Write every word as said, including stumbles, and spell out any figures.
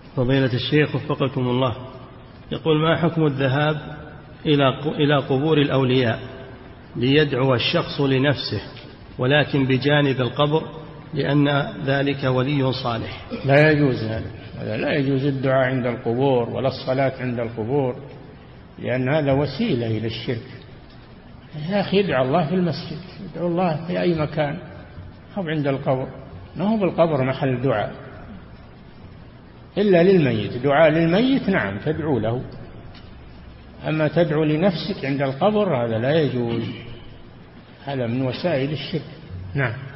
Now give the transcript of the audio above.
فضيلة الشيخ وفقكم الله، يقول: ما حكم الذهاب إلى إلى قبور الأولياء ليدعو الشخص لنفسه ولكن بجانب القبر لأن ذلك ولي صالح؟ لا يجوز هذا، هذا لا يجوز الدعاء عند القبور ولا الصلاة عند القبور، لأن هذا وسيلة إلى الشرك. يا أخي ادعو الله في المسجد، ادعو الله في أي مكان، أو عند القبر. ما هو بالقبر محل دعاء إلا للميت. دعاء للميت نعم تدعو له، أما تدعو لنفسك عند القبر هذا لا يجوز، هذا من وسائل الشرك. نعم.